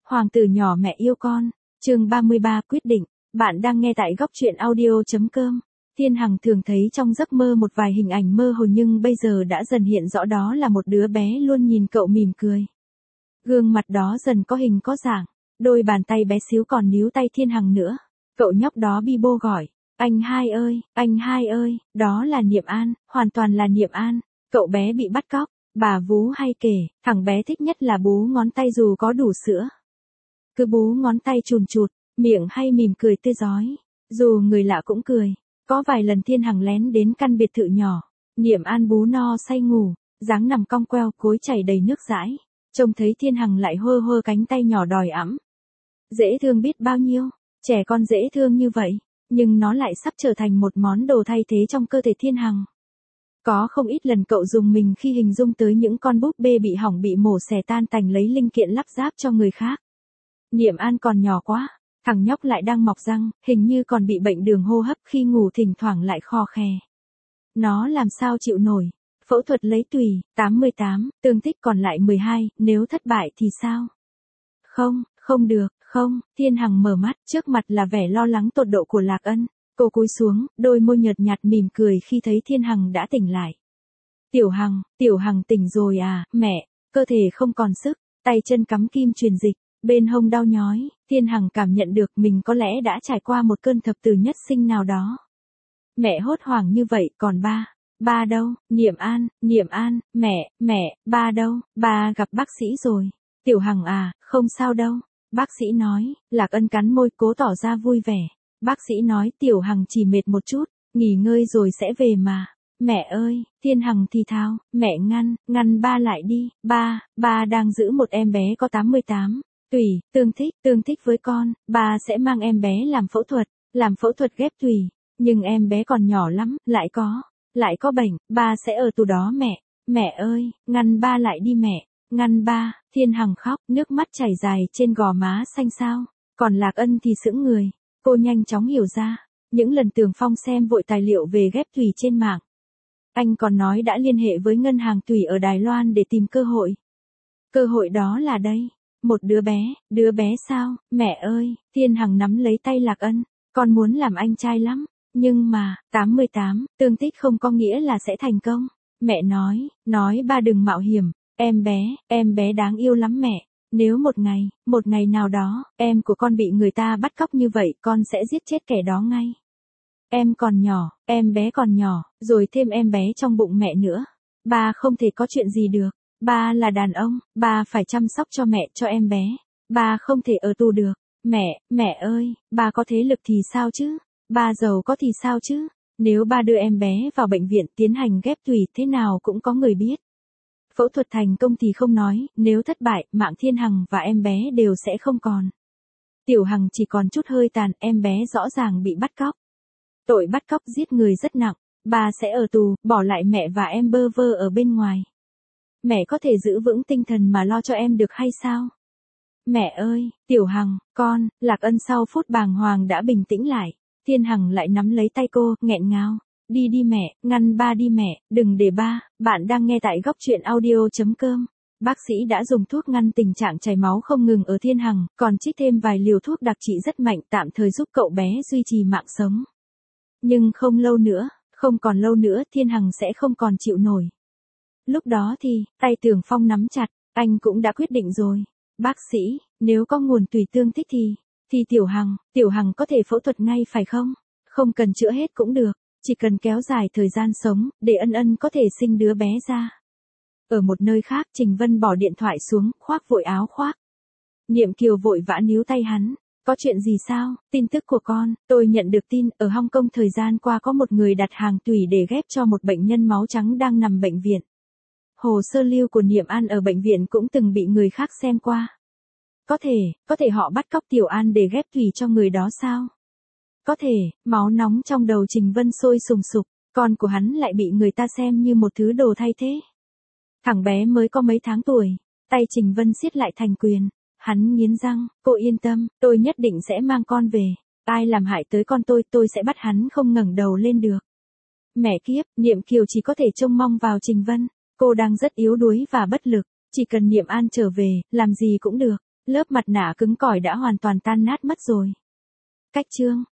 Hoàng tử nhỏ mẹ yêu con, chương 33 quyết định, bạn đang nghe tại góc truyện audio.com. Thiên Hằng thường thấy trong giấc mơ một vài hình ảnh mơ hồ nhưng bây giờ đã dần hiện rõ đó là một đứa bé luôn nhìn cậu mỉm cười. Gương mặt đó dần có hình có dạng, đôi bàn tay bé xíu còn níu tay Thiên Hằng nữa. Cậu nhóc đó bi bô gọi, anh hai ơi, đó là Niệm An, hoàn toàn là Niệm An. Cậu bé bị bắt cóc, bà vú hay kể, thằng bé thích nhất là bú ngón tay dù có đủ sữa. Cứ bú ngón tay chùn chụt, miệng hay mỉm cười tươi rói, dù người lạ cũng cười. Có vài lần Thiên Hằng lén đến căn biệt thự nhỏ, Niệm An bú no say ngủ, dáng nằm cong queo cối chảy đầy nước dãi. Trông thấy Thiên Hằng lại hơ hơ cánh tay nhỏ đòi ẵm. Dễ thương biết bao nhiêu, trẻ con dễ thương như vậy, nhưng nó lại sắp trở thành một món đồ thay thế trong cơ thể Thiên Hằng. Có không ít lần cậu dùng mình khi hình dung tới những con búp bê bị hỏng bị mổ xẻ tan tành lấy linh kiện lắp ráp cho người khác. Niệm An còn nhỏ quá, thằng nhóc lại đang mọc răng, hình như còn bị bệnh đường hô hấp khi ngủ thỉnh thoảng lại khò khè. Nó làm sao chịu nổi, phẫu thuật lấy tùy, 88, tương tích còn lại 12, nếu thất bại thì sao? Không được, Thiên Hằng mở mắt, trước mặt là vẻ lo lắng tột độ của Lạc Ân. Cô cúi xuống, đôi môi nhợt nhạt mỉm cười khi thấy Thiên Hằng đã tỉnh lại. Tiểu Hằng tỉnh rồi à, mẹ, cơ thể không còn sức, tay chân cắm kim truyền dịch, bên hông đau nhói, Thiên Hằng cảm nhận được mình có lẽ đã trải qua một cơn thập tử nhất sinh nào đó. Mẹ hốt hoảng như vậy, còn ba đâu, Niệm An, mẹ, ba đâu, ba gặp bác sĩ rồi. Tiểu Hằng à, không sao đâu, bác sĩ nói. Lạc Ân cắn môi cố tỏ ra vui vẻ. Bác sĩ nói Tiểu Hằng chỉ mệt một chút, nghỉ ngơi rồi sẽ về mà. Mẹ ơi, Thiên Hằng thì thào, mẹ ngăn ba lại đi, ba đang giữ một em bé có 88. Tùy, tương thích với con, ba sẽ mang em bé làm phẫu thuật ghép tùy, nhưng em bé còn nhỏ lắm, lại có bệnh, ba sẽ ở tù đó mẹ ơi, ngăn ba lại đi mẹ, ngăn ba. Thiên Hằng khóc, nước mắt chảy dài trên gò má xanh xao, còn Lạc Ân thì sững người. Cô nhanh chóng hiểu ra, những lần Tường Phong xem vội tài liệu về ghép tùy trên mạng. Anh còn nói đã liên hệ với ngân hàng tùy ở Đài Loan để tìm cơ hội. Cơ hội đó là đây, một đứa bé sao, mẹ ơi. Thiên Hằng nắm lấy tay Lạc Ân, con muốn làm anh trai lắm, nhưng mà, 88, tương tích không có nghĩa là sẽ thành công. Mẹ nói ba đừng mạo hiểm, em bé đáng yêu lắm mẹ. Nếu một ngày nào đó, em của con bị người ta bắt cóc như vậy, con sẽ giết chết kẻ đó ngay. Em bé còn nhỏ, rồi thêm em bé trong bụng mẹ nữa. Ba không thể có chuyện gì được. Ba là đàn ông, ba phải chăm sóc cho mẹ cho em bé. Ba không thể ở tù được. Mẹ ơi, ba có thế lực thì sao chứ? Ba giàu có thì sao chứ? Nếu ba đưa em bé vào bệnh viện tiến hành ghép tùy thế nào cũng có người biết. Phẫu thuật thành công thì không nói, nếu thất bại, mạng Thiên Hằng và em bé đều sẽ không còn. Tiểu Hằng chỉ còn chút hơi tàn, em bé rõ ràng bị bắt cóc. Tội bắt cóc giết người rất nặng, ba sẽ ở tù, bỏ lại mẹ và em bơ vơ ở bên ngoài. Mẹ có thể giữ vững tinh thần mà lo cho em được hay sao? Mẹ ơi, Tiểu Hằng, con. Lạc Ân sau phút bàng hoàng đã bình tĩnh lại. Thiên Hằng lại nắm lấy tay cô, nghẹn ngào. Đi mẹ, ngăn ba đi mẹ, đừng để ba. Bạn đang nghe tại góc truyện audio.com. Bác sĩ đã dùng thuốc ngăn tình trạng chảy máu không ngừng ở Thiên Hằng, còn trích thêm vài liều thuốc đặc trị rất mạnh tạm thời giúp cậu bé duy trì mạng sống. Nhưng không còn lâu nữa Thiên Hằng sẽ không còn chịu nổi. Lúc đó thì, tay Tường Phong nắm chặt, anh cũng đã quyết định rồi. Bác sĩ, nếu có nguồn tùy tương thích thì Tiểu Hằng có thể phẫu thuật ngay phải không? Không cần chữa hết cũng được, chỉ cần kéo dài thời gian sống, để Ân có thể sinh đứa bé ra. Ở một nơi khác Trình Vân bỏ điện thoại xuống, khoác vội áo khoác. Niệm Kiều vội vã níu tay hắn. Có chuyện gì sao? Tin tức của con, tôi nhận được tin, ở Hong Kong thời gian qua có một người đặt hàng tùy để ghép cho một bệnh nhân máu trắng đang nằm bệnh viện. Hồ sơ lưu của Niệm An ở bệnh viện cũng từng bị người khác xem qua. Có thể họ bắt cóc Tiểu An để ghép tùy cho người đó sao? Có thể. Máu nóng trong đầu Trình Vân sôi sùng sục, con của hắn lại bị người ta xem như một thứ đồ thay thế. Thằng bé mới có mấy tháng tuổi, tay Trình Vân siết lại thành quyền. Hắn nghiến răng, cô yên tâm, tôi nhất định sẽ mang con về. Ai làm hại tới con tôi sẽ bắt hắn không ngẩng đầu lên được. Mẹ kiếp, Niệm Kiều chỉ có thể trông mong vào Trình Vân. Cô đang rất yếu đuối và bất lực, chỉ cần Niệm An trở về, làm gì cũng được. Lớp mặt nạ cứng cỏi đã hoàn toàn tan nát mất rồi. Cách chương